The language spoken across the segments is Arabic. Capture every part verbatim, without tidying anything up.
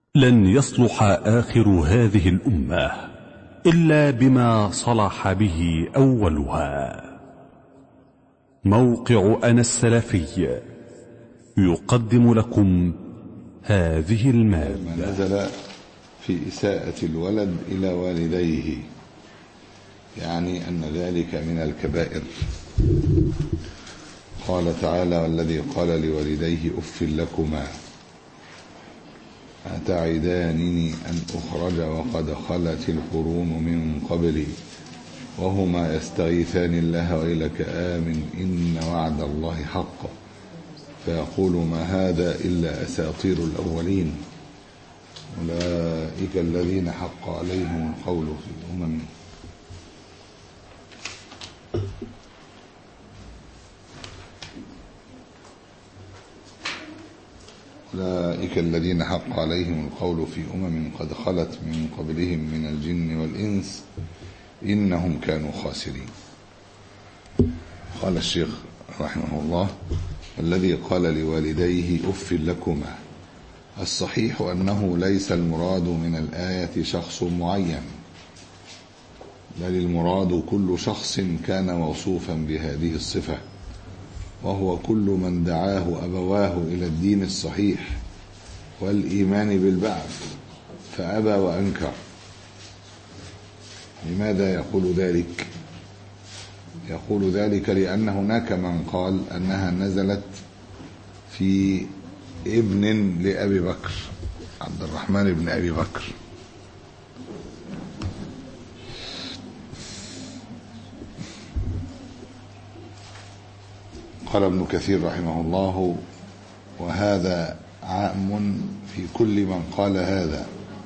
لن يصلح آخر هذه الأمة إلا بما صلح به أولها. موقع أنا السلفي يقدم لكم هذه المادة. ما نزل في إساءة الولد إلى والديه، يعني أن ذلك من الكبائر. قال تعالى: والذي قال لوالديه أف لكما أتعدانني أن أخرج وقد خلت القرون من قبلي وهما يستغيثان الله ويلك آمن إن وعد الله حق فيقول ما هذا إلا أساطير الأولين أولئك الذين حق عليهم القول في الأمم أولئك الذين حق عليهم القول في أمم قد خلت من قبلهم من الجن والإنس إنهم كانوا خاسرين. قال الشيخ رحمه الله: الذي قال لوالديه أف لكما. الصحيح أنه ليس المراد من الآية شخص معين، بل المراد كل شخص كان موصوفا بهذه الصفة، وهو كل من دعاه أبواه إلى الدين الصحيح والإيمان بالبعث فأبى وأنكر. لماذا يقول ذلك؟ يقول ذلك لأن هناك من قال أنها نزلت في ابن لأبي بكر، عبد الرحمن بن أبي بكر. قال ابن كثير رحمه الله: وهذا عام في كل من قال هذا،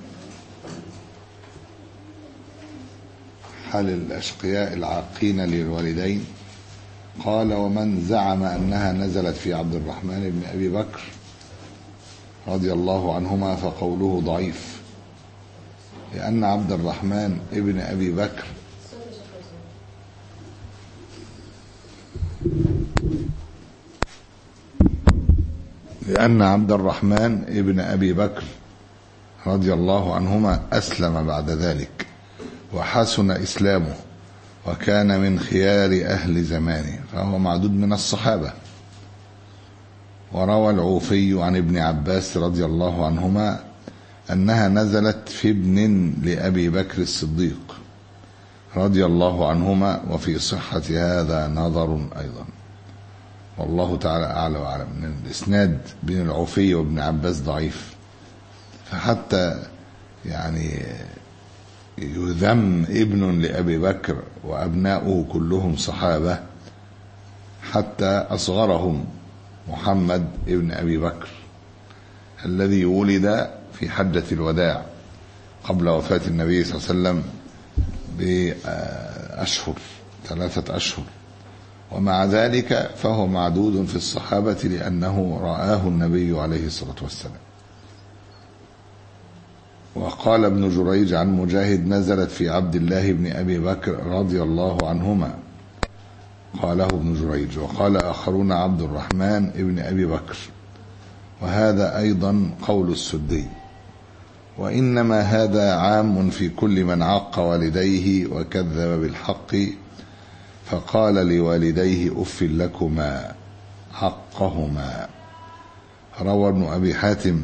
حال الأشقياء العاقين للوالدين. قال: ومن زعم أنها نزلت في عبد الرحمن بن أبي بكر رضي الله عنهما فقوله ضعيف، لأن عبد الرحمن ابن أبي بكر لأن عبد الرحمن ابن أبي بكر رضي الله عنهما أسلم بعد ذلك وحسن إسلامه وكان من خيار أهل زمانه، فهو معدود من الصحابة. وروى العوفي عن ابن عباس رضي الله عنهما أنها نزلت في ابن لأبي بكر الصديق رضي الله عنهما، وفي صحة هذا نظر أيضا، والله تعالى أعلى وأعلم. من الإسناد بين العوفي وابن عباس ضعيف، فحتى يعني يذم ابن لأبي بكر وأبناؤه كلهم صحابة، حتى أصغرهم محمد ابن أبي بكر الذي ولد في حجة الوداع قبل وفاة النبي صلى الله عليه وسلم بأشهر، ثلاثة أشهر، ومع ذلك فهو معدود في الصحابة لأنه رآه النبي عليه الصلاة والسلام. وقال ابن جريج عن مجاهد: نزلت في عبد الله بن أبي بكر رضي الله عنهما، قاله ابن جريج. وقال آخرون عبد الرحمن ابن أبي بكر، وهذا أيضا قول السدي. وإنما هذا عام في كل من عق والديه وكذب بالحق فقال لوالديه أف لكما حقهما. روى ابن أبي حاتم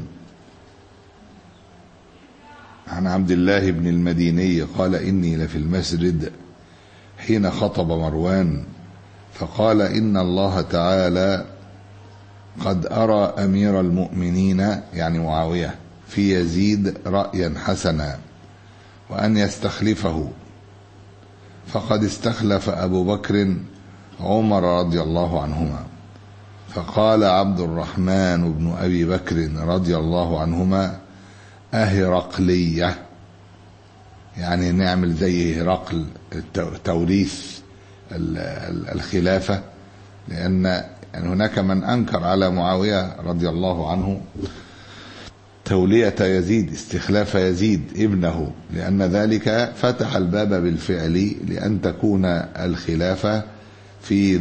عن عبد الله بن المديني قال: إني لفي المسجد حين خطب مروان فقال: إن الله تعالى قد أرى أمير المؤمنين يعني معاوية في يزيد رأيا حسنا وأن يستخلفه، فقد استخلف أبو بكر عمر رضي الله عنهما. فقال عبد الرحمن بن أبي بكر رضي الله عنهما: أهرقلية، يعني نعمل زي هرقل توريث الخلافة، لأن يعني هناك من أنكر على معاوية رضي الله عنه تولية يزيد، استخلاف يزيد ابنه، لأن ذلك فتح الباب بالفعل لأن تكون الخلافة في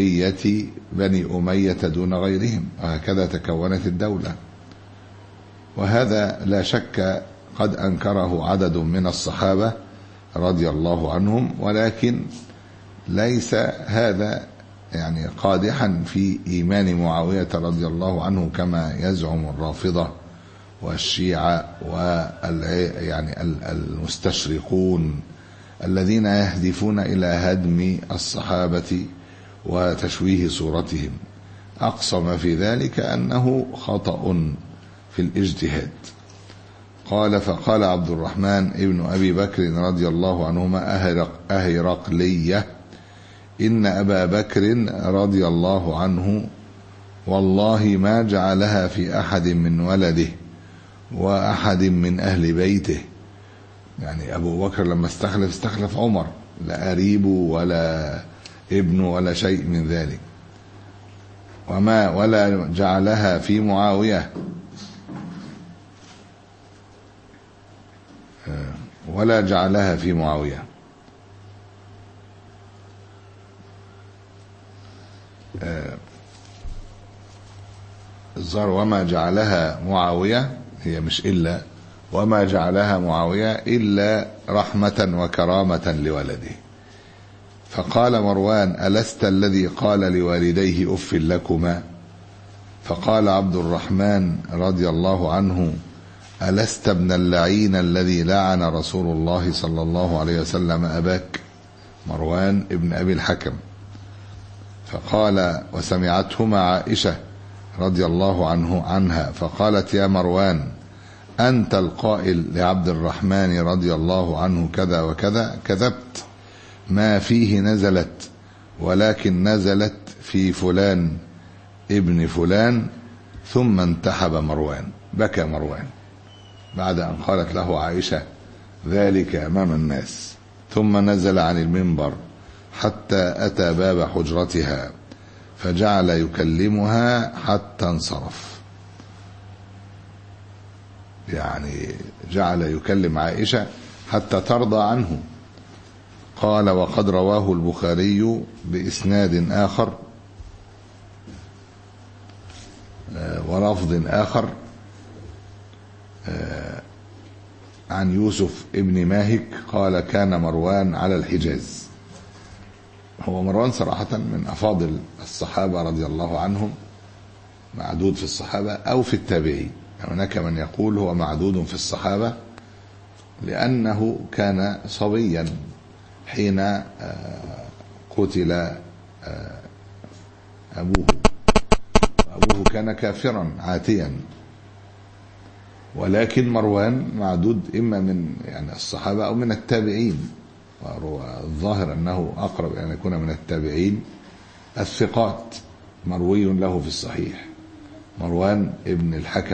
ذرية بني أمية دون غيرهم، وهكذا تكونت الدولة. وهذا لا شك قد أنكره عدد من الصحابة رضي الله عنهم، ولكن ليس هذا يعني قادحا في إيمان معاوية رضي الله عنه كما يزعم الرافضة والشيعة ويعني المستشرقون الذين يهدفون إلى هدم الصحابة وتشويه صورتهم. أقصى ما في ذلك أنه خطأ في الاجتهاد. قال فقال عبد الرحمن ابن أبي بكر رضي الله عنهما أهرقلية إن أبا بكر رضي الله عنه والله ما جعلها في أحد من ولده وأحد من أهل بيته. يعني أبو بكر لما استخلف استخلف عمر، لا قريبه ولا ابنه ولا شيء من ذلك. وما ولا جعلها في معاوية ولا جعلها في معاوية الظاهر وما جعلها معاوية، هي مش إلا وما جعلها معاوية إلا رحمة وكرامة لولده. فقال مروان ألست الذي قال لوالديه أف لكما؟ فقال عبد الرحمن رضي الله عنه ألست ابن اللعين الذي لعن رسول الله صلى الله عليه وسلم أباك؟ مروان ابن أبي الحكم. فقال وسمعتهما عائشة رضي الله عنه عنها فقالت يا مروان أنت القائل لعبد الرحمن رضي الله عنه كذا وكذا؟ كذبت، ما فيه نزلت، ولكن نزلت في فلان ابن فلان. ثم انتحب مروان، بكى مروان بعد أن قالت له عائشة ذلك أمام الناس، ثم نزل عن المنبر حتى أتى باب حجرتها فجعل يكلمها حتى انصرف. يعني جعل يكلم عائشة حتى ترضى عنه. قال وقد رواه البخاري بإسناد آخر ولفظ آخر عن يوسف ابن ماهك قال كان مروان على الحجاز. هو مروان صراحة من أفاضل الصحابة رضي الله عنهم، معدود في الصحابة أو في التابعين. هناك من يقول هو معدود في الصحابة لأنه كان صبيا حين قتل أبوه، أبوه كان كافرا عاتيا. ولكن مروان معدود إما من يعني الصحابة أو من التابعين، والظاهر أنه أقرب أن يكون من التابعين الثقات، مروي له في الصحيح مروان ابن الحكم،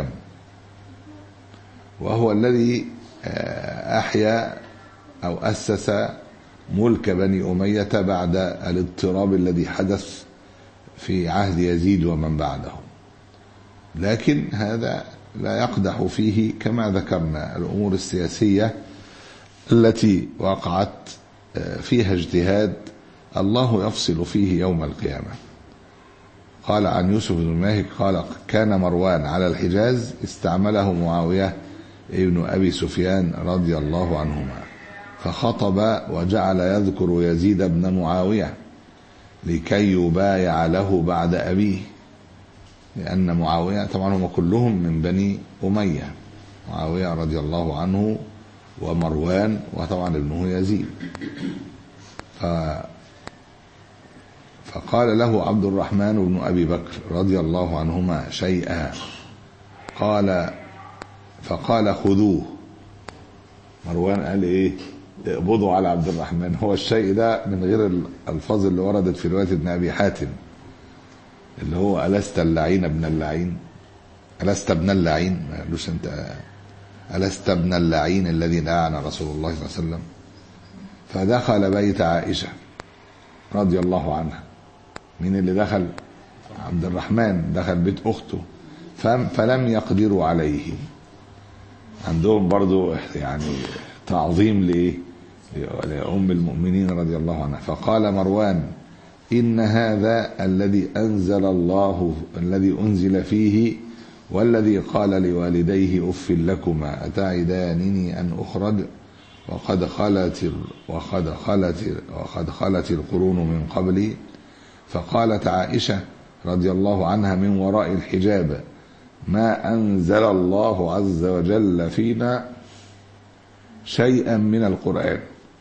وهو الذي أحيا أو أسس ملك بني أمية بعد الاضطراب الذي حدث في عهد يزيد ومن بعده. لكن هذا لا يقدح فيه كما ذكرنا الأمور السياسية التي وقعت فيها اجتهاد الله يفصل فيه يوم القيامة. قال عن يوسف بن ماهك قال كان مروان على الحجاز استعمله معاوية ابن أبي سفيان رضي الله عنهما فخطب وجعل يذكر يزيد بن معاوية لكي يبايع له بعد أبيه، لأن معاوية طبعا هم كلهم من بني أمية، معاوية رضي الله عنه ومروان وطبعا ابنه يزيد. ف فقال له عبد الرحمن بن أبي بكر رضي الله عنهما شيئا، قال فقال خذوه. مروان قال ايه؟ اقبضوا على عبد الرحمن. هو الشيء ده من غير الألفاظ اللي وردت في رواية ابن أبي حاتم اللي هو ألست اللعين ابن اللعين، ألست ابن اللعين، ما قالوش انت ألست ابن اللعين الذي لعن رسول الله صلى الله عليه وسلم. فدخل بيت عائشة رضي الله عنها. مين اللي دخل؟ عبد الرحمن دخل بيت أخته فلم يقدروا عليه. عندهم برضو يعني تعظيم لإيه؟ لأم المؤمنين رضي الله عنها. فقال مروان إن هذا الذي أنزل الله الذي أنزل فيه والذي قال لوالديه أف لكما أتعدانني أن أخرج وقد خلت وقد خلت وقد خلت القرون من قبلي. فقالت عائشة رضي الله عنها من وراء الحجاب: ما أنزل الله عز وجل فينا شيئا من القرآن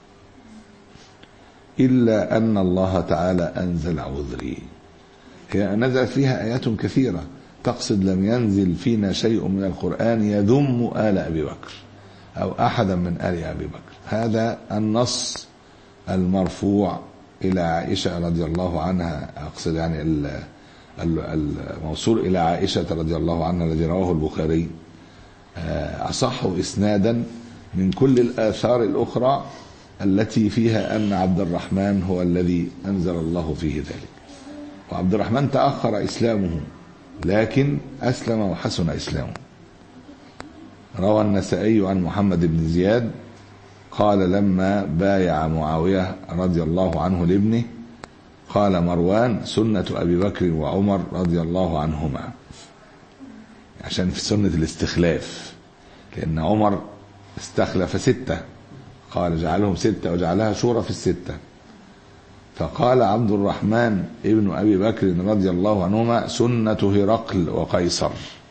إلا أن الله تعالى أنزل عذري. هي نزلت فيها آيات كثيرة تقصد لم ينزل فينا شيء من القرآن يذم آل أبي بكر أو أحدا من آل أبي بكر. هذا النص المرفوع إلى عائشة رضي الله عنها، أقصد يعني الموصول إلى عائشة رضي الله عنها الذي رواه البخاري أصح إسنادا من كل الآثار الأخرى التي فيها أن عبد الرحمن هو الذي أنزل الله فيه ذلك. وعبد الرحمن تأخر إسلامه لكن أسلم وحسن إسلامه. روى النسائي عن محمد بن زياد قال: لما بايع معاوية رضي الله عنه لابنه قال مروان: سنة أبي بكر وعمر رضي الله عنهما، عشان في سنة الاستخلاف، لأن عمر استخلف ستة، قال جعلهم ستة وجعلها شورى في الستة. فقال عبد الرحمن ابن أبي بكر رضي الله عنهما: سنة هرقل وقيصر،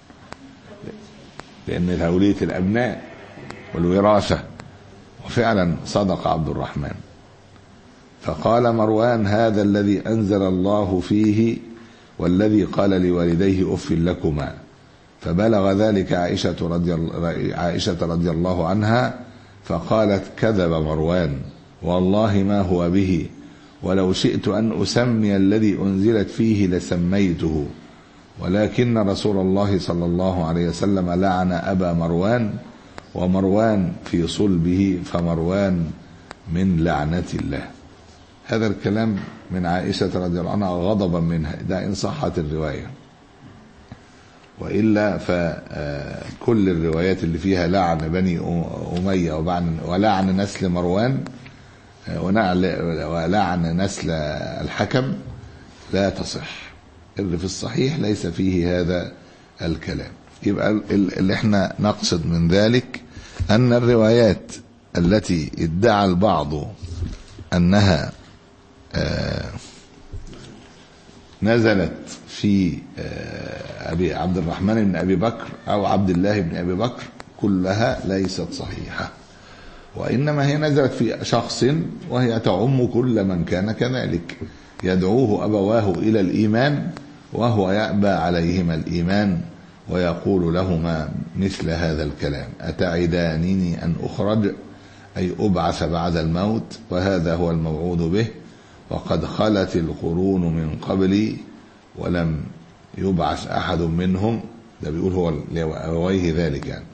لأن تولية الأبناء والوراثة. وفعلا صدق عبد الرحمن. فقال مروان: هذا الذي أنزل الله فيه والذي قال لوالديه أف لكما. فبلغ ذلك عائشة رضي, عائشة رضي الله عنها فقالت: كذب مروان والله ما هو به، ولو شئت أن أسمي الذي أنزلت فيه لسميته، ولكن رسول الله صلى الله عليه وسلم لعن أبا مروان، ومروان في صلبه، فمروان من لعنة الله. هذا الكلام من عائشة رضي الله عنها غضبا منها، ده إن صحت الرواية، وإلا فكل الروايات اللي فيها لعن بني أمية ولعن نسل مروان ولعن نسل الحكم لا تصح. اللي في الصحيح ليس فيه هذا الكلام. يبقى اللي احنا نقصد من ذلك أن الروايات التي ادعى البعض أنها نزلت في أبي عبد الرحمن بن أبي بكر أو عبد الله بن أبي بكر كلها ليست صحيحة، وإنما هي نزلت في شخص وهي تعم كل من كان كذلك، يدعوه أبواه إلى الإيمان وهو يأبى عليهما الإيمان ويقول لهما مثل هذا الكلام: أتعدانني أن أخرج، أي أبعث بعد الموت، وهذا هو الموعود به، وقد خلت القرون من قبلي ولم يبعث أحد منهم. ده بيقول هو لأبويه ذلك يعني.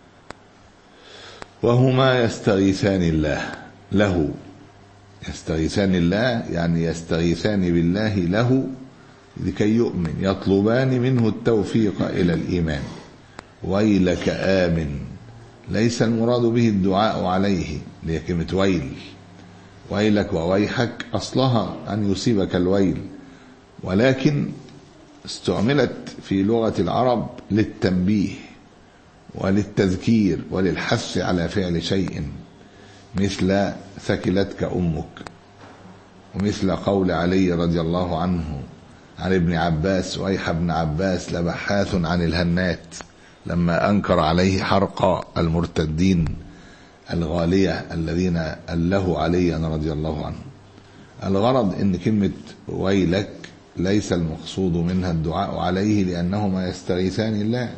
وهما يستغيثان الله له، يستغيثان الله يعني يستغيثان بالله له لكي يؤمن، يطلبان منه التوفيق إلى الإيمان. ويلك آمن، ليس المراد به الدعاء عليه لكلمة ويل، ويلك وويحك أصلها أن يصيبك الويل، ولكن استعملت في لغة العرب للتنبيه وللتذكير وللحث على فعل شيء، مثل ثكلتك أمك، ومثل قول علي رضي الله عنه عن ابن عباس: ويح ابن عباس لبحاث عن الهنات، لما أنكر عليه حرق المرتدين الغالية الذين أله علي رضي الله عنه. الغرض ان كلمة ويلك ليس المقصود منها الدعاء عليه لأنهما يستغيثان الله،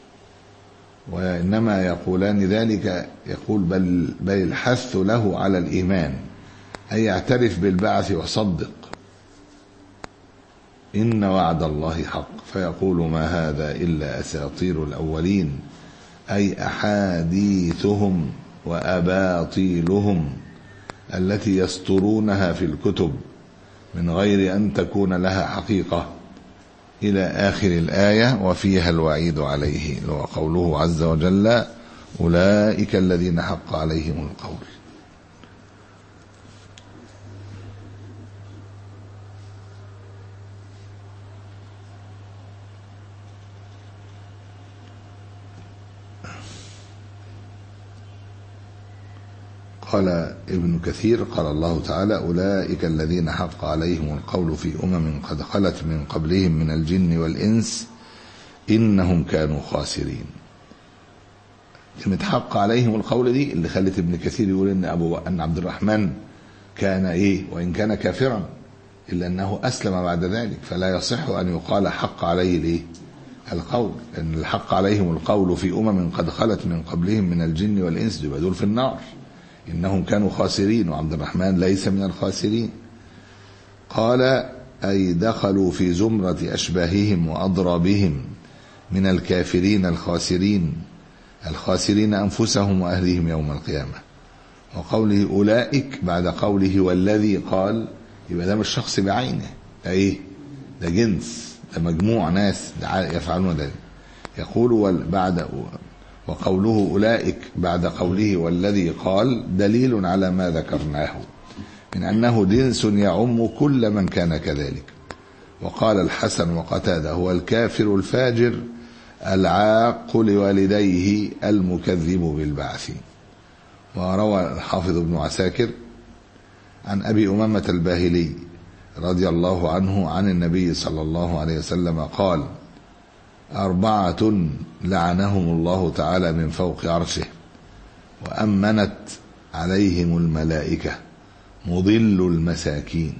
وإنما يقولان ذلك، يقول بل, بل الحث له على الإيمان، أي يعترف بالبعث وصدق إن وعد الله حق، فيقول ما هذا إلا أساطير الأولين، أي أحاديثهم وأباطيلهم التي يسطرونها في الكتب من غير أن تكون لها حقيقة، إلى آخر الآية. وفيها الوعيد عليه، وقوله عز وجل: أولئك الذين حق عليهم القول. قال ابن كثير قال الله تعالى أولئك الذين حق عليهم القول في أمم قد خلت من قبلهم من الجن والإنس إنهم كانوا خاسرين. كلمة حق عليهم القول دي اللي خلت ابن كثير يقول إن أبو أن عبد الرحمن كان إيه وإن كان كافرا إلا أنه أسلم بعد ذلك، فلا يصح أن يقال حق عليه الإيه القول، لأن الحق عليهم القول في أمم قد خلت من قبلهم من الجن والإنس يبقى دول في النار، إنهم كانوا خاسرين وعبد الرحمن ليس من الخاسرين. قال أي دخلوا في زمرة أشباههم وأضرابهم من الكافرين الخاسرين الخاسرين أنفسهم وأهلهم يوم القيامة. وقوله أولئك بعد قوله والذي قال يبقى ده مش شخص بعينه، ده إيه ده جنس، ده مجموع ناس يفعلون ذلك. يقول بعد وقوله أولئك بعد قوله والذي قال دليل على ما ذكرناه من أنه جنس يعم كل من كان كذلك. وقال الحسن وقتادة هو الكافر الفاجر العاق لوالديه المكذب بالبعث. وروى الحافظ ابن عساكر عن أبي أمامة الباهلي رضي الله عنه عن النبي صلى الله عليه وسلم قال أربعة لعنهم الله تعالى من فوق عرشه وأمنت عليهم الملائكة مضل المساكين.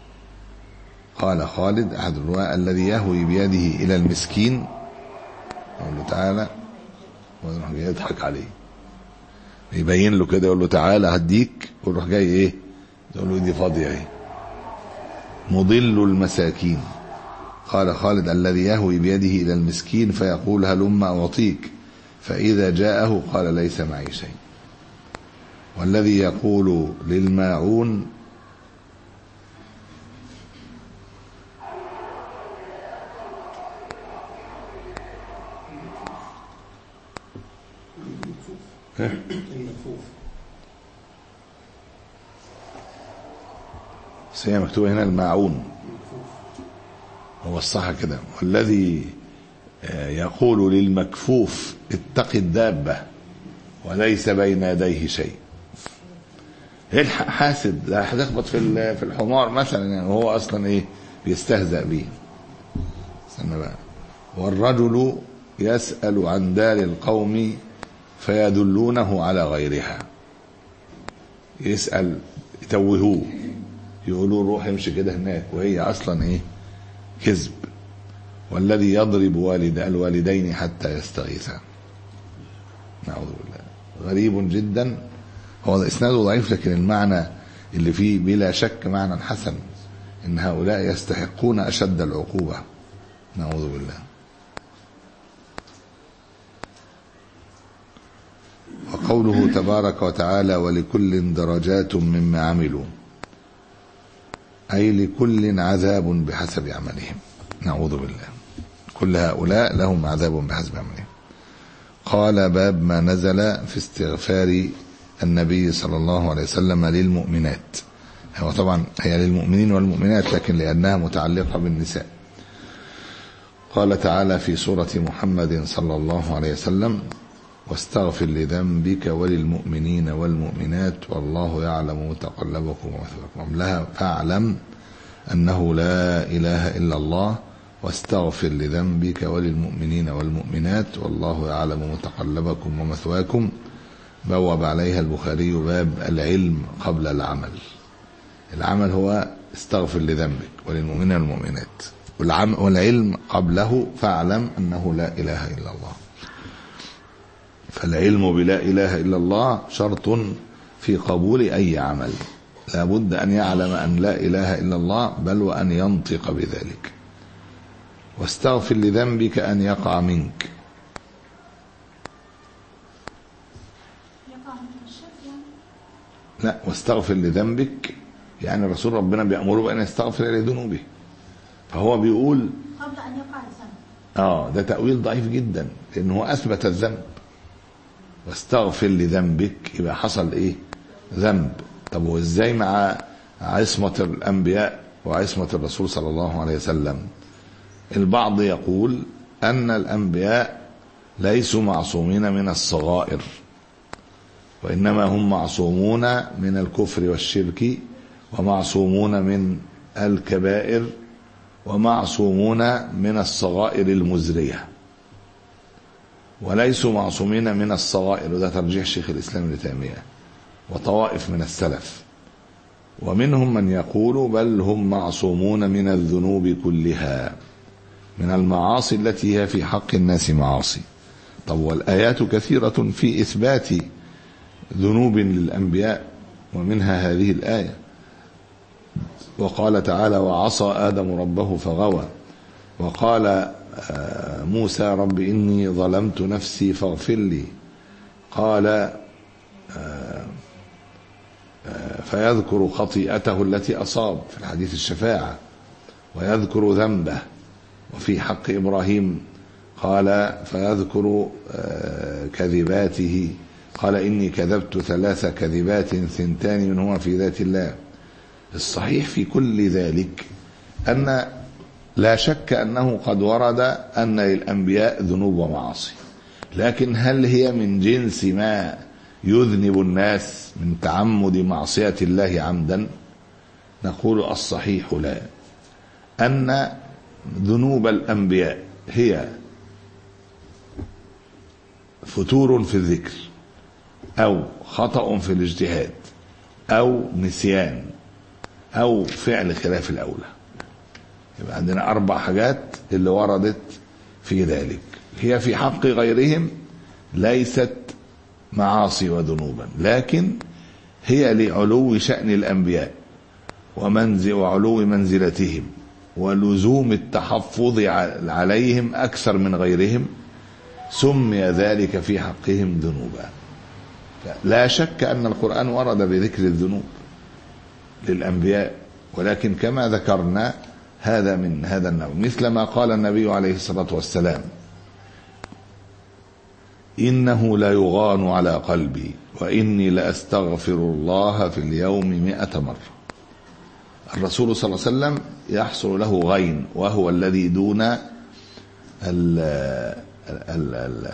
قال خالد أحد الرواة الذي يهوي بيده إلى المسكين يقول له تعالى ويروح جاي يضحك عليه يبين له كده يقول له تعالى هديك ويروح جاي ايه يقول له دي فاضية ايه مضل المساكين. قال خالد الذي يهوي بيده إلى المسكين فيقول هلما أعطيك فإذا جاءه قال ليس معي شيء. والذي يقول للماعون هي مكتوبة هنا الماعون هو الصح كده. والذي يقول للمكفوف اتق الدابة وليس بين يديه شيء الحق حاسد لا هتخبط في في الحمار مثلا يعني وهو اصلا ايه بيستهزأ بيه. استنى بقى. والرجل يسأل عن دار القوم فيدلونه على غيرها يسأل يتوهوه يقولوا روح امشي كده هناك وهي اصلا ايه كذب. والذي يضرب والد الوالدين حتى يستغيثا نعوذ بالله. غريب جدا هو اسناده ضعيف لكن المعنى اللي فيه بلا شك معنى حسن ان هؤلاء يستحقون اشد العقوبة نعوذ بالله. وقوله تبارك وتعالى ولكل درجات مما عملوا أي لكل عذاب بحسب عملهم نعوذ بالله. كل هؤلاء لهم عذاب بحسب عملهم. قال باب ما نزل في استغفار النبي صلى الله عليه وسلم للمؤمنات. هو طبعا هي للمؤمنين والمؤمنات لكن لأنها متعلقة بالنساء. قال تعالى في سورة محمد صلى الله عليه وسلم واستغفر لذنبك وللمؤمنين والمؤمنات والله يعلم متقلبكم ومثواكم لها فاعلم أنه لا إله إلا الله واستغفر لذنبك وللمؤمنين والمؤمنات والله يعلم متقلبكم ومثواكم. بوب عليها البخاري باب العلم قبل العمل. العمل هو استغفر لذنبك وللمؤمنين والمؤمنات والعلم قبله فاعلم أنه لا إله إلا الله. فالعلم بلا إله إلا الله شرط في قبول أي عمل لا بد أن يعلم أن لا إله إلا الله بل وأن ينطق بذلك. واستغفر لذنبك أن يقع منك لا واستغفر لذنبك يعني الرسول ربنا بيأمره بأن يستغفر لذنوبه فهو بيقول قبل أن يقع الذنب. آه ده تأويل ضعيف جدا لأنه أثبت الذنب. واستغفر لذنبك يبقى حصل ايه ذنب. طب وازاي مع عصمة الانبياء وعصمة الرسول صلى الله عليه وسلم؟ البعض يقول ان الانبياء ليسوا معصومين من الصغائر وإنما هم معصومون من الكفر والشرك، ومعصومون من الكبائر، ومعصومون من الصغائر المزرية، وليسوا معصومين من الصغائر. وده ترجيح شيخ الإسلام ابن تيمية وطوائف من السلف. ومنهم من يقول بل هم معصومون من الذنوب كلها، من المعاصي التي هي في حق الناس معاصي. طب والآيات كثيرة في إثبات ذنوب للأنبياء، ومنها هذه الآية: وقال تعالى: وعصى آدم ربه فغوى. وقال موسى: رب إني ظلمت نفسي فاغفر لي. قال فيذكر خطيئته التي أصاب في الحديث الشفاعة، ويذكر ذنبه. وفي حق إبراهيم قال فيذكر كذباته، قال إني كذبت ثلاث كذبات ثنتان منهما في ذات الله. الصحيح في كل ذلك أن لا شك أنه قد ورد أن للأنبياء ذنوب ومعاصي، لكن هل هي من جنس ما يذنب الناس من تعمد معصية الله عمدا؟ نقول الصحيح لا، أن ذنوب الأنبياء هي فتور في الذكر، أو خطأ في الاجتهاد، أو نسيان، أو فعل خلاف الأولى. يبقى عندنا أربع حاجات اللي وردت في ذلك. هي في حق غيرهم ليست معاصي وذنوبا، لكن هي لعلو شأن الأنبياء ومنزل وعلو منزلتهم ولزوم التحفظ عليهم أكثر من غيرهم، سمي ذلك في حقهم ذنوبا. لا شك أن القرآن ورد بذكر الذنوب للأنبياء، ولكن كما ذكرنا هذا من هذا النوع، مثل ما قال النبي عليه الصلاة والسلام: إنه لا يغان على قلبي وإني لأستغفر الله في اليوم مئة مرة. الرسول صلى الله عليه وسلم يحصل له غين، وهو الذي دون ال ال ال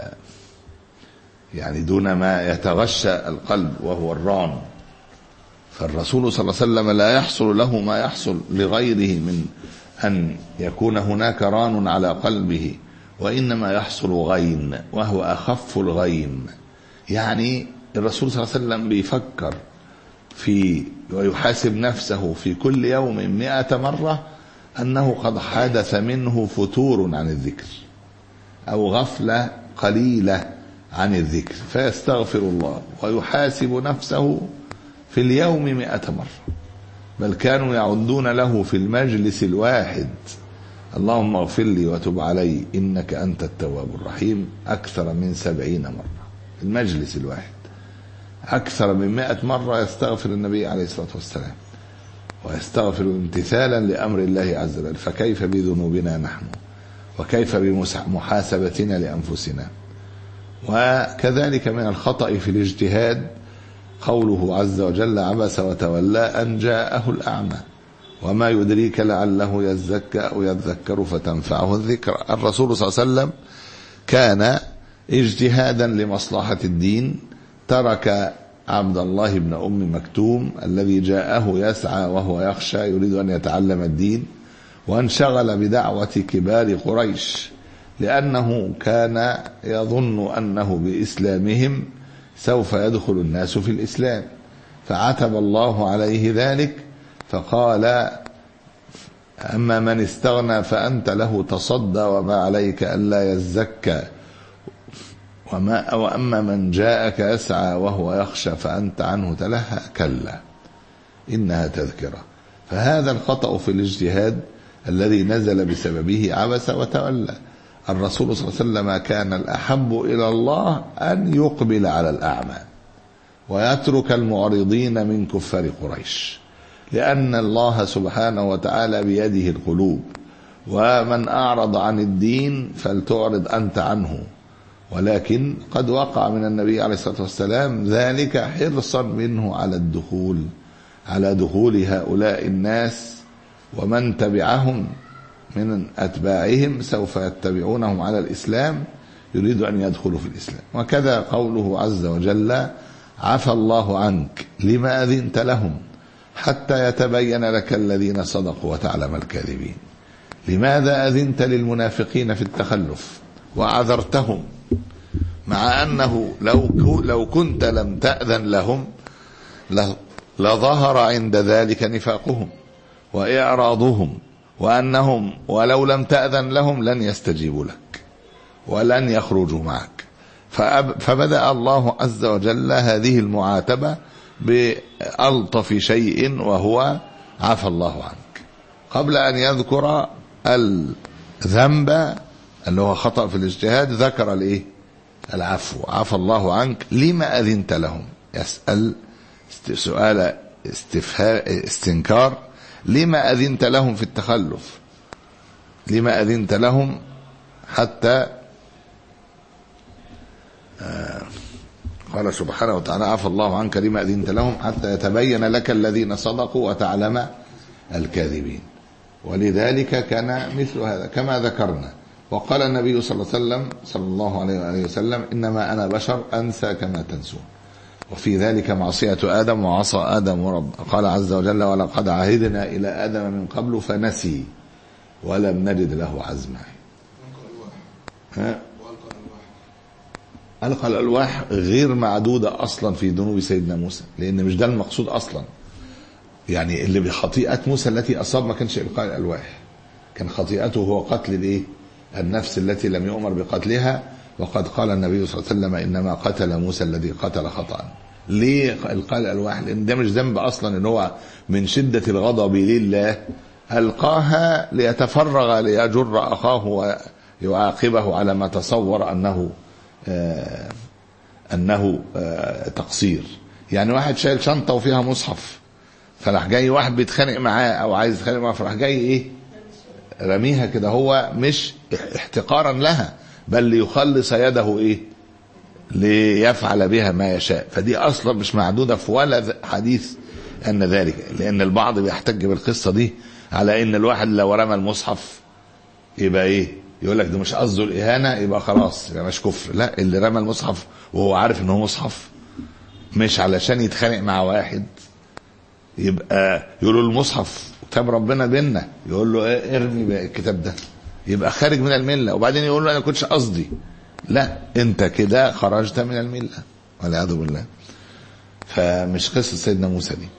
يعني دون ما يتغشى القلب، وهو الران. فالرسول صلى الله عليه وسلم لا يحصل له ما يحصل لغيره من أن يكون هناك ران على قلبه، وإنما يحصل غين، وهو أخف الغين. يعني الرسول صلى الله عليه وسلم بيفكر في ويحاسب نفسه في كل يوم مئة مرة أنه قد حدث منه فتور عن الذكر، أو غفلة قليلة عن الذكر، فيستغفر الله ويحاسب نفسه في اليوم مئة مرة. بل كانوا يعدون له في المجلس الواحد: اللهم اغفر لي وتب علي إنك أنت التواب الرحيم، أكثر من سبعين مرة. المجلس الواحد أكثر من مئة مرة يستغفر النبي عليه الصلاة والسلام، ويستغفر امتثالا لأمر الله عز وجل. فكيف بذنوبنا نحن، وكيف بمحاسبتنا لأنفسنا؟ وكذلك من الخطأ في الاجتهاد قوله عز وجل: عبس وتولى أن جاءه الأعمى وما يدريك لعله يزكى أو يذكر فتنفعه الذكر. الرسول صلى الله عليه وسلم كان اجتهادا لمصلحة الدين ترك عبد الله بن أم مكتوم الذي جاءه يسعى وهو يخشى يريد أن يتعلم الدين، وانشغل بدعوة كبار قريش، لأنه كان يظن أنه بإسلامهم سوف يدخل الناس في الإسلام. فعتب الله عليه ذلك فقال: أما من استغنى فأنت له تصدى وما عليك ألا يزكى، وما وأما من جاءك يسعى وهو يخشى فأنت عنه تلهى، كلا إنها تذكرة. فهذا الخطأ في الاجتهاد الذي نزل بسببه عبس وتولى. الرسول صلى الله عليه وسلم كان الأحب إلى الله أن يقبل على الأعمى ويترك المعرضين من كفار قريش، لأن الله سبحانه وتعالى بيده القلوب، ومن أعرض عن الدين فلتعرض أنت عنه. ولكن قد وقع من النبي عليه الصلاة والسلام ذلك حرصا منه على الدخول على دخول هؤلاء الناس، ومن تبعهم من أتباعهم سوف يتبعونهم على الإسلام، يريد أن يدخلوا في الإسلام. وكذا قوله عز وجل: عفى الله عنك لما أذنت لهم حتى يتبين لك الذين صدقوا وتعلم الكاذبين. لماذا أذنت للمنافقين في التخلف وعذرتهم، مع أنه لو لو كنت لم تأذن لهم لظهر عند ذلك نفاقهم وإعراضهم، وأنهم ولو لم تأذن لهم لن يستجيبوا لك ولن يخرجوا معك. فبدأ الله عز وجل هذه المعاتبة بألطف شيء وهو عفى الله عنك، قبل أن يذكر الذنب اللي هو خطأ في الاجتهاد ذكر الايه؟ العفو. عفى الله عنك لما أذنت لهم، يسأل سؤال استفهام استنكار، لما أذنت لهم في التخلف، لما أذنت لهم حتى آه قال سبحانه وتعالى عفى الله عنك لما أذنت لهم حتى يتبين لك الذين صدقوا وتعلم الكاذبين. ولذلك كان مثل هذا كما ذكرنا. وقال النبي صلى الله عليه وسلم صلى الله عليه وآله وسلم إنما أنا بشر أنسى كما تنسون، وفي ذلك معصية آدم وعصى آدم رب. قال عز وجل ولقد عهدنا إلى آدم من قبل فنسي ولم نجد له عزما. ها؟ ألقى الألواح غير معدودة أصلا في ذنوب سيدنا موسى، لأن مش ده المقصود أصلا. يعني اللي بخطيئة موسى التي أصاب ما كانش إلقاء الألواح، كان خطيئته هو قتل الإيه؟ النفس التي لم يؤمر بقتلها. وقد قال النبي صلى الله عليه وسلم إنما قتل موسى الذي قتل خطأ. ليه إلقاء الألواح؟ لأن ده مش ذنب أصلا، إن هو من شدة الغضب لله ألقاها ليتفرغ ليجر أخاه ويعاقبه على ما تصور أنه آه أنه آه تقصير. يعني واحد شايل شنطة وفيها مصحف، فراح جاي واحد بيتخانق معاه أو عايز يتخانق معاه، فراح جاي إيه؟ رميها كده، هو مش احتقارا لها بل ليخلص يده ايه؟ ليفعل بها ما يشاء. فدي اصلا مش معدودة في ولا حديث ان ذلك، لان البعض بيحتج بالقصة دي على ان الواحد لو رمى المصحف يبقى ايه؟ يقول لك ده مش قصده الاهانة يبقى خلاص يبقى مش كفر. لا، اللي رمى المصحف وهو عارف ان هو مصحف مش علشان يتخانق مع واحد يبقى يقول له المصحف كتاب ربنا بينا، يقول له ايه ارمي الكتاب ده، يبقى خارج من الملة. وبعدين يقول له انا كنتش قصدي، لا انت كده خرجت من الملة والعياذ بالله. فمش قصة سيدنا موسى دي.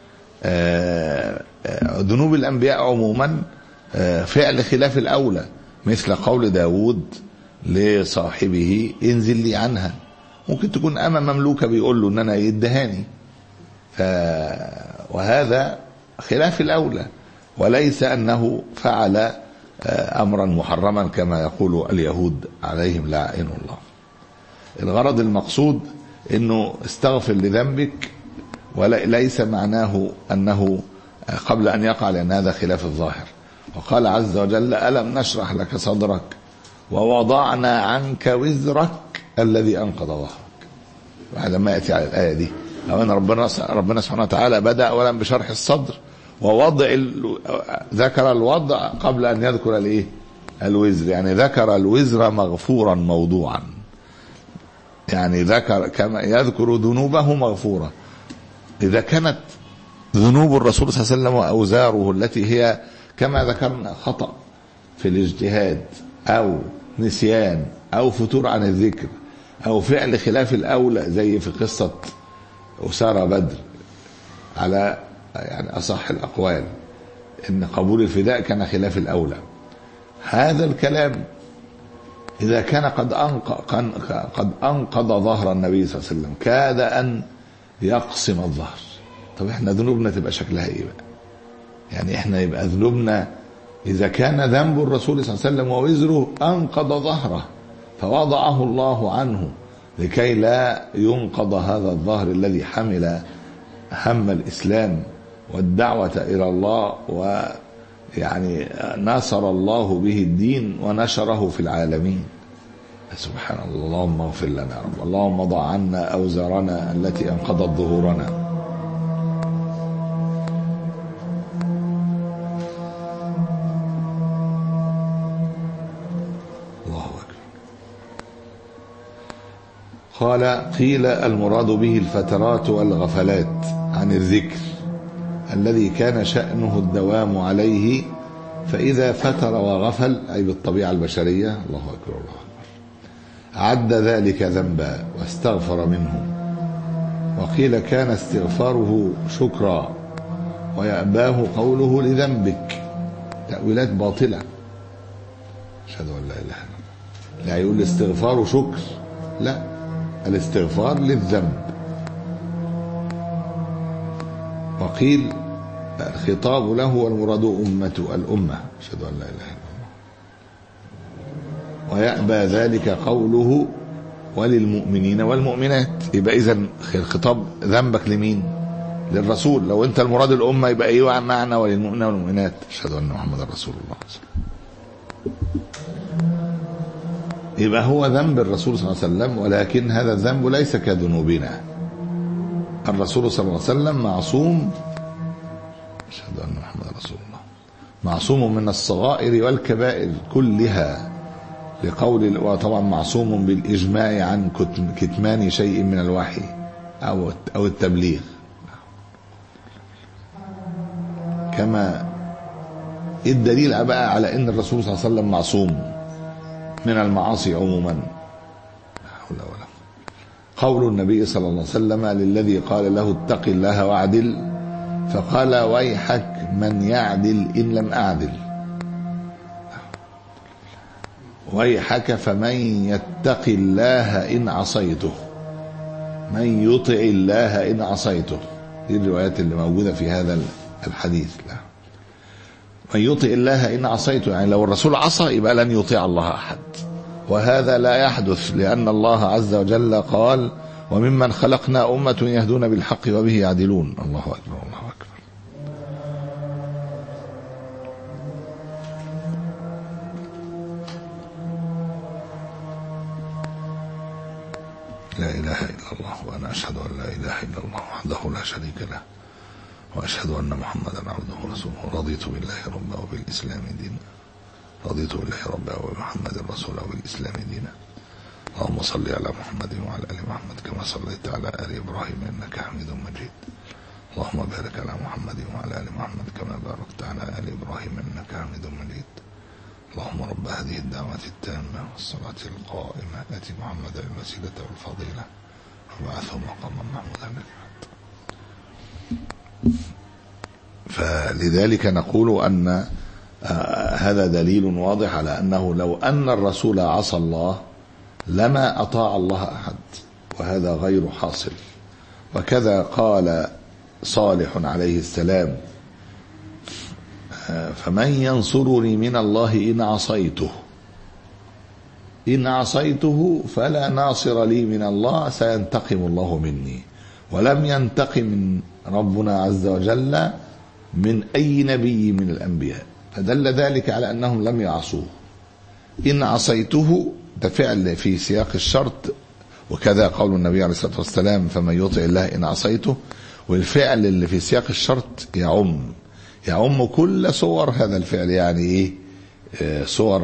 ذنوب الانبياء عموما فعل خلاف الاولى، مثل قول داود لصاحبه انزل لي عنها. ممكن تكون اما مملوكة بيقول له ان انا يدهاني، ف وهذا خلاف الأولى، وليس أنه فعل أمرا محرما كما يقول اليهود عليهم لعائن الله. الغرض المقصود أنه استغفر لذنبك، وليس معناه أنه قبل أن يقع، لأن هذا خلاف الظاهر. وقال عز وجل ألم نشرح لك صدرك ووضعنا عنك وزرك الذي أنقض ظهرك. بعد ما يأتي على الآية دي أو أن ربنا ربنا سبحانه وتعالى بدأ أولا بشرح الصدر ووضع ال... ذكر الوضع قبل أن يذكر الإيه؟ الوزر. يعني ذكر الوزر مغفورا موضوعا، يعني ذكر كما يذكر ذنوبه مغفورة. إذا كانت ذنوب الرسول صلى الله عليه وسلم وأوزاره التي هي كما ذكرنا خطأ في الاجتهاد أو نسيان أو فتور عن الذكر أو فعل خلاف الأولى زي في قصة أسارة بدر، على يعني أصح الأقوال إن قبول الفداء كان خلاف الأولى. هذا الكلام إذا كان قد أنقض, قد أنقض ظهر النبي صلى الله عليه وسلم، كاد أن يقسم الظهر. طب إحنا ذنوبنا تبقى شكلها إيه بقى؟ يعني إحنا يبقى ذنوبنا إذا كان ذنب الرسول صلى الله عليه وسلم ووزره أنقض ظهره فوضعه الله عنه لكي لا ينقض هذا الظهر الذي حمل هم الإسلام والدعوة إلى الله، ويعني نصر الله به الدين ونشره في العالمين. سبحان الله. اللهم اغفر لنا يا رب، اللهم ضع عنا أوزارنا التي أنقضت ظهورنا. قال قيل المراد به الفترات والغفلات عن الذكر الذي كان شأنه الدوام عليه، فإذا فتر وغفل أي بالطبيعة البشرية، الله أكبر الله أكبر، عد ذلك ذنبا واستغفر منه. وقيل كان استغفاره شكرا ويأباه قوله لذنبك. تأويلات باطلة. أشهد أن لا إله إلا الله. لا يقول الاستغفار شكر، لا، الاستغفار للذنب. وقيل الخطاب له والمراد أمة الأمة. أشهد أن لا إله إلا الله. ويأبى ذلك قوله وللمؤمنين والمؤمنات. يبقى إذن الخطاب ذنبك لمين؟ للرسول. لو أنت المراد الأمة يبقى إيه معنى وللمؤمنين والمؤمنات؟ أشهد أن محمد رسول الله. يبقى هو ذنب الرسول صلى الله عليه وسلم، ولكن هذا الذنب ليس كذنوبنا. الرسول صلى الله عليه وسلم معصوم، أشهد أن محمد رسول الله، معصوم من الصغائر والكبائر كلها لقول، وطبعا معصوم بالإجماع عن كتمان شيء من الوحي أو أو التبليغ، كما الدليل بقى على أن الرسول صلى الله عليه وسلم معصوم من المعاصي عموما. لا حول ولا قوة. قول النبي صلى الله عليه وسلم للذي قال له اتق الله واعدل، فقال ويحك من يعدل إن لم أعدل. ويحك فمن يتق الله إن عصيته، من يطع الله إن عصيته. دي الروايات اللي موجودة في هذا الحديث. لا، من يطع الله إن عصيته، يعني لو الرسول عصى يبقى لن يطيع الله أحد، وهذا لا يحدث لأن الله عز وجل قال وممن خلقنا أمة يهدون بالحق وبه يعدلون. الله أكبر الله أكبر. لا إله إلا الله، وأنا أشهد أن لا إله إلا الله وحده لا شريك له، وأشهد أن محمدا عبده ورسوله. رضيت بالله ربا وبالإسلام دينا، رضيت بالله ربا وبمحمد رسولا وبالإسلام دينا. اللهم صل على محمد وعلى آل محمد كما صليت على آل إبراهيم إنك حميد مجيد. اللهم بارك على محمد وعلى آل محمد كما باركت على آل إبراهيم إنك حميد مجيد. اللهم رب هذه الدعوة التامة والصلاة القائمة آت محمدا الوسيلة والفضيلة وابعثه مقاما محمودا. فلذلك نقول أن هذا دليل واضح على أنه لو أن الرسول عصى الله لما أطاع الله أحد، وهذا غير حاصل. وكذا قال صالح عليه السلام فمن ينصرني من الله إن عصيته، إن عصيته فلا ناصر لي من الله، سينتقم الله مني. ولم ينتقم ربنا عز وجل من أي نبي من الأنبياء، فدل ذلك على أنهم لم يعصوه. إن عصيته ده فعل في سياق الشرط، وكذا قول النبي عليه الصلاة والسلام فمن يطع الله إن عصيته. والفعل اللي في سياق الشرط يعم يعم كل صور هذا الفعل، يعني إيه؟ صور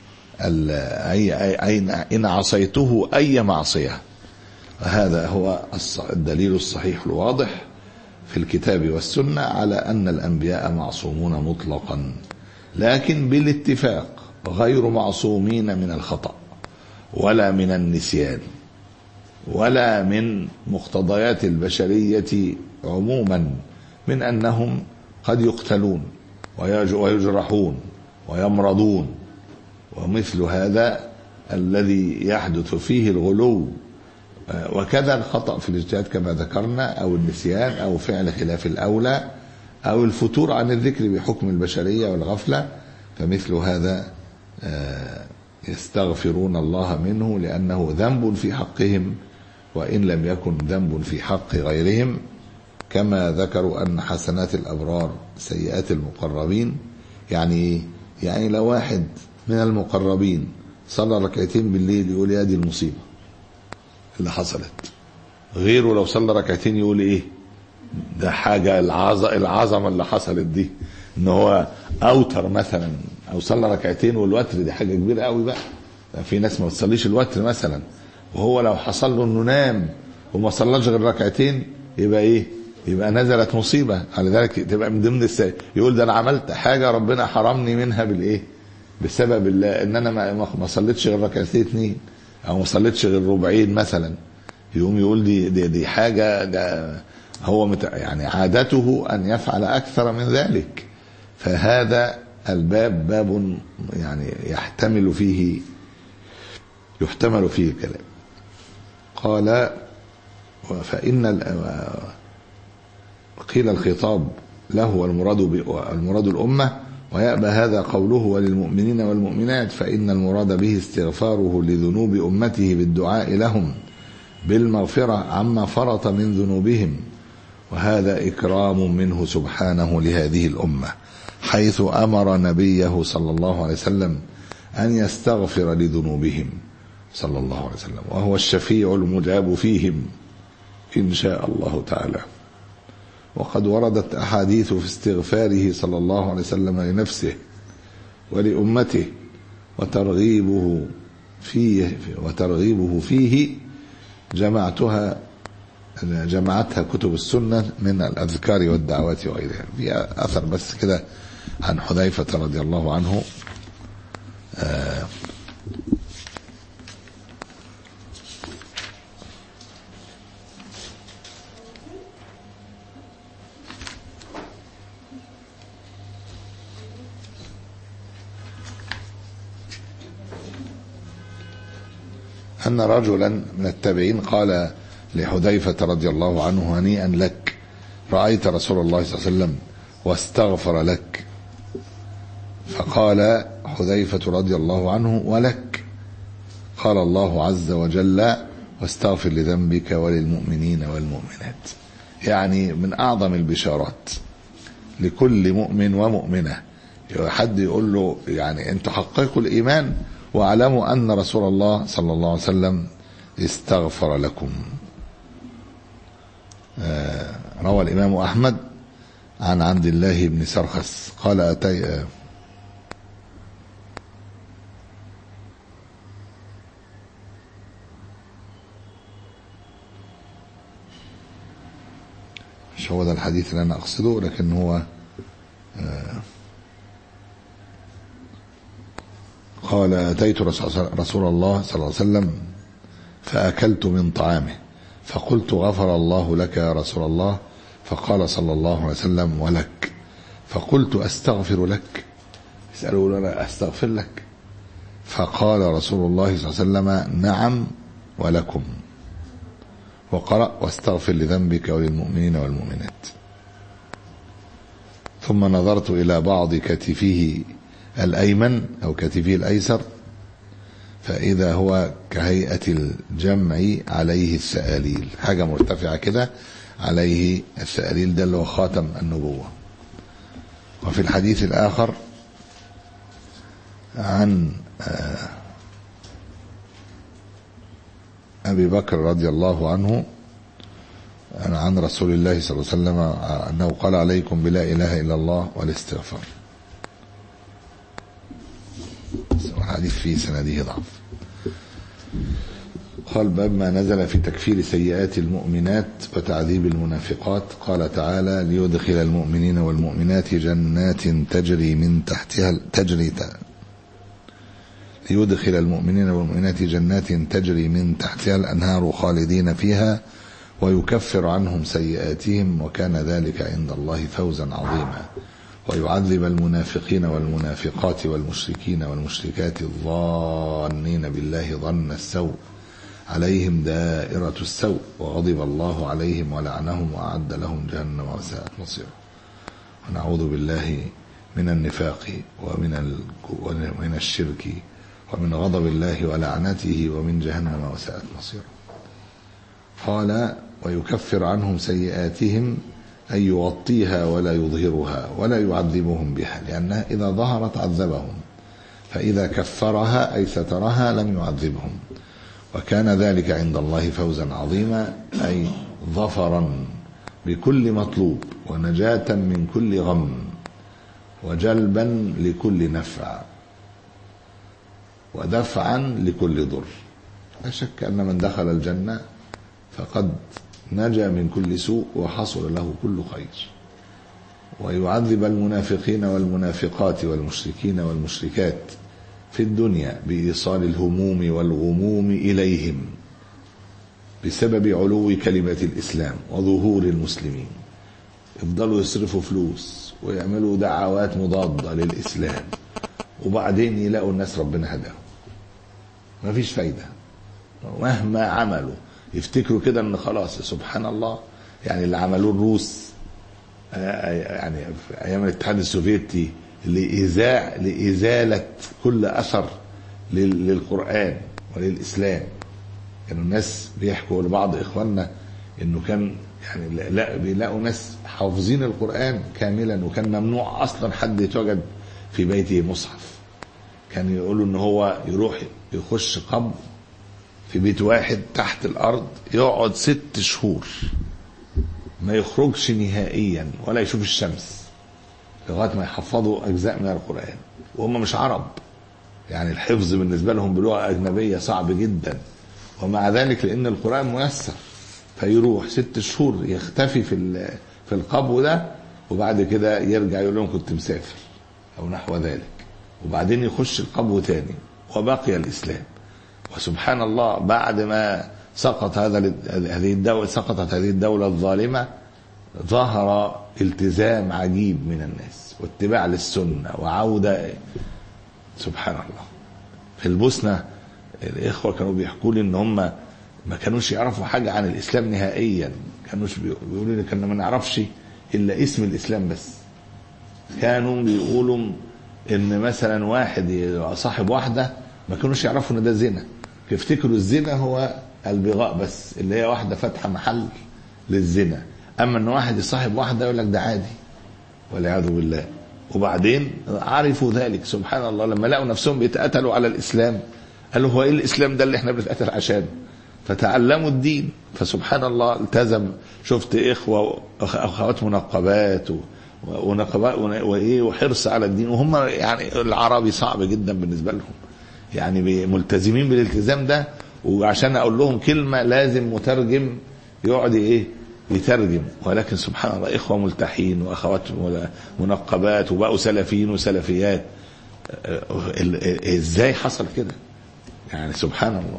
إن عصيته أي معصية. هذا هو الدليل الصحيح الواضح في الكتاب والسنة على أن الأنبياء معصومون مطلقا، لكن بالاتفاق غير معصومين من الخطأ ولا من النسيان ولا من مقتضيات البشرية عموما، من أنهم قد يقتلون ويجرحون ويمرضون، ومثل هذا الذي يحدث فيه الغلو. وكذا الخطأ في الاجتهاد كما ذكرنا، أو النسيان أو فعل خلاف الأولى أو الفتور عن الذكر بحكم البشرية والغفلة، فمثل هذا يستغفرون الله منه لأنه ذنب في حقهم وإن لم يكن ذنب في حق غيرهم. كما ذكروا أن حسنات الأبرار سيئات المقربين. يعني يعني لو واحد من المقربين صلى ركعتين بالليل يقول يا دي المصيبة اللي حصلت، غيره لو صلى ركعتين يقول ايه ده حاجة العظمة اللي حصلت دي، ان هو اوتر مثلا او صلى ركعتين والوتر دي حاجة كبيرة قوي بقى. في ناس ما بتصليش الوتر مثلا وهو لو حصل له انه نام وما صلاش غير ركعتين يبقى ايه؟ يبقى نزلت مصيبه. على ذلك تبقى من ضمن السائل يقول ده انا عملت حاجه ربنا حرمني منها بالايه؟ بسبب ان انا ما ما صليتش غير ركعتين اتنين او ما صليتش غير ربعين مثلا. يقوم يقول دي دي, دي حاجه ده هو مت يعني عادته ان يفعل اكثر من ذلك. فهذا الباب باب يعني يحتمل فيه يحتمل فيه الكلام. قال فإن قيل الخطاب له والمراد المراد الأمة، ويأبى هذا قوله وللمؤمنين والمؤمنات، فإن المراد به استغفاره لذنوب أمته بالدعاء لهم بالمغفرة عما فرط من ذنوبهم، وهذا إكرام منه سبحانه لهذه الأمة، حيث أمر نبيه صلى الله عليه وسلم أن يستغفر لذنوبهم صلى الله عليه وسلم، وهو الشفيع المجاب فيهم إن شاء الله تعالى. وقد وردت أحاديث في استغفاره صلى الله عليه وسلم لنفسه ولأمته وترغيبه فيه وترغيبه فيه جمعتها جمعتها كتب السنة من الأذكار والدعوات وغيرها. في أثر بس كده عن حذيفة رضي الله عنه. آه أن رجلا من التابعين قال لحذيفة رضي الله عنه هنيئا لك، رأيت رسول الله صلى الله عليه وسلم واستغفر لك. فقال حذيفة رضي الله عنه ولك؟ قال الله عز وجل واستغفر لذنبك وللمؤمنين والمؤمنات. يعني من أعظم البشارات لكل مؤمن ومؤمنة. حد يقول له يعني أنتم حققوا الإيمان واعلموا أن رسول الله صلى الله عليه وسلم استغفر لكم. آه روى الإمام أحمد عن عبد الله بن سرخس قال أتي آه مش هو ده الحديث اللي أنا أقصده، لكن هو آه قال أتيت رسول الله صلى الله عليه وسلم فأكلت من طعامه فقلت غفر الله لك يا رسول الله، فقال صلى الله عليه وسلم ولك. فقلت أستغفر لك؟ يسألوا لنا أستغفر لك؟ فقال رسول الله صلى الله عليه وسلم نعم ولكم، وقرأ واستغفر لذنبك وللمؤمنين والمؤمنات. ثم نظرت إلى بعض كتفه الأيمن أو كتفه الأيسر فإذا هو كهيئة الجمع عليه السآليل، حاجة مرتفعة كده عليه السآليل، ده اللي هو خاتم النبوة. وفي الحديث الآخر عن أبي بكر رضي الله عنه عن رسول الله صلى الله عليه وسلم أنه قال عليكم بلا إله إلا الله والاستغفار. الحديث في سنده ضعف. قال باب ما نزل في تكفير سيئات المؤمنات وتعذيب المنافقات. قال تعالى ليدخل المؤمنين والمؤمنات جنات تجري من تحتها تجري ليدخل المؤمنين والمؤمنات جنات تجري من تحتها الأنهار خالدين فيها ويكفر عنهم سيئاتهم وكان ذلك عند الله فوزا عظيما، ويعذب المنافقين والمنافقات والمشركين والمشركات الظانين بالله ظن السوء عليهم دائرة السوء وغضب الله عليهم ولعنهم وأعد لهم جهنم وساءت مصيرا. ونعوذ بالله من النفاق ومن ومن الشرك ومن غضب الله ولعنته ومن جهنم وساءت مصيرا. قال ويكفر عنهم سيئاتهم أن يغطيها ولا يظهرها ولا يعذبهم بها، لأنها إذا ظهرت عذبهم، فإذا كفرها أي سترها لم يعذبهم، وكان ذلك عند الله فوزا عظيما، أي ظفرا بكل مطلوب ونجاة من كل غم وجلبا لكل نفع ودفعا لكل ضر. لا شك أن من دخل الجنة فقد نجا من كل سوء وحصل له كل خير. ويعذب المنافقين والمنافقات والمشركين والمشركات في الدنيا بإيصال الهموم والغموم إليهم بسبب علو كلمة الإسلام وظهور المسلمين. يفضلوا يصرفوا فلوس ويعملوا دعوات مضادة للإسلام، وبعدين يلاقوا الناس ربنا هداهم، ما فيش فايدة مهما عملوا. يفتكروا كده ان خلاص سبحان الله، يعني اللي عملوه الروس يعني في ايام الاتحاد السوفيتي لإزاع لإزالة كل أثر للقرآن وللإسلام. كانوا الناس بيحكوا لبعض إخواننا إنه كان يعني لا بيلاقوا ناس حافظين القرآن كاملا، وكان ممنوع أصلا حد يتواجد في بيته مصحف. كان يقولوا إن هو يروح يخش قبر في بيت واحد تحت الأرض، يقعد ست شهور ما يخرجش نهائيا ولا يشوف الشمس لغاية ما يحفظوا أجزاء من القرآن، وهم مش عرب، يعني الحفظ بالنسبة لهم بلغة أجنبية صعب جدا. ومع ذلك لأن القرآن ميسر فيروح ست شهور يختفي في في القبو ده، وبعد كده يرجع يقول لهم كنت مسافر أو نحو ذلك، وبعدين يخش القبو تاني وبقي الإسلام. وسبحان الله بعد ما سقط هذا هذه الدولة سقطت هذه الدولة الظالمة، ظهر التزام عجيب من الناس واتباع للسنة وعودة. سبحان الله. في البوسنة الإخوة كانوا بيحكوا لي إن هم ما كانوش يعرفوا حاجة عن الإسلام نهائيا، كانوش بيقولوا لي كنا ما نعرفش إلا اسم الإسلام بس. كانوا بيقولوا إن مثلا واحد صاحب واحدة ما كانوش يعرفوا إن ده زنا، يفتكروا الزنا هو البغاء بس، اللي هي واحدة فاتحة محل للزنا. أما إن واحد يصاحب واحدة يقول لك ده عادي والعياذ بالله. وبعدين عرفوا ذلك سبحان الله لما لقوا نفسهم بيتقتلوا على الإسلام، قالوا هو إيه الإسلام ده اللي إحنا بنتقتل عشانه؟ فتعلموا الدين. فسبحان الله التزم. شفت إخوة أخوات منقبات ونقبات وإيه وحرص على الدين، وهم يعني العربي صعب جدا بالنسبة لهم، يعني ملتزمين بالالتزام ده. وعشان أقول لهم كلمة لازم مترجم يقعد إيه يترجم. ولكن سبحان الله إخوة ملتحين وأخوات منقبات وبقوا سلفيين وسلفيات. إزاي حصل كده؟ يعني سبحان الله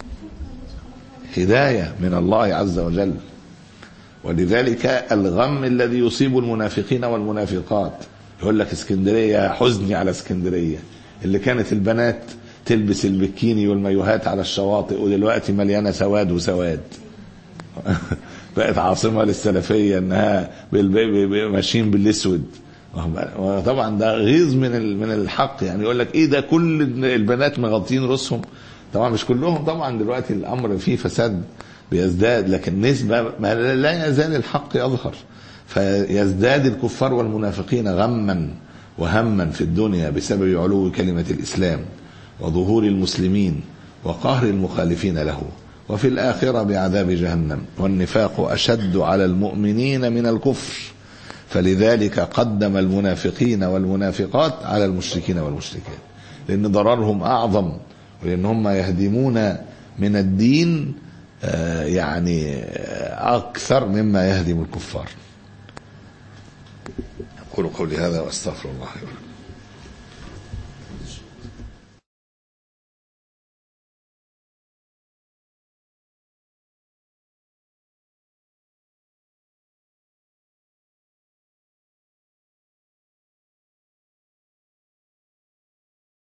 هداية من الله عز وجل. ولذلك الغم الذي يصيب المنافقين والمنافقات، يقول لك اسكندرية حزني على اسكندرية اللي كانت البنات تلبس البكيني والمايوهات على الشواطئ، ودلوقتي مليانة سواد وسواد. بقت عاصمة للسلفية انها ماشيين بالاسود. وطبعا ده غيظ من من الحق، يعني يقول لك ايه ده كل البنات مغطين رؤوسهم. طبعا مش كلهم، طبعا دلوقتي الامر فيه فساد بيزداد، لكن نسبة ما لا يزال الحق يظهر. فيزداد الكفار والمنافقين غما وهما في الدنيا بسبب علو كلمة الإسلام وظهور المسلمين وقهر المخالفين له، وفي الآخرة بعذاب جهنم. والنفاق أشد على المؤمنين من الكفر، فلذلك قدم المنافقين والمنافقات على المشركين والمشركات، لأن ضررهم أعظم، ولأن هم يهدمون من الدين يعني أكثر مما يهدم الكفار. أقول قولي هذا وأستغفر الله.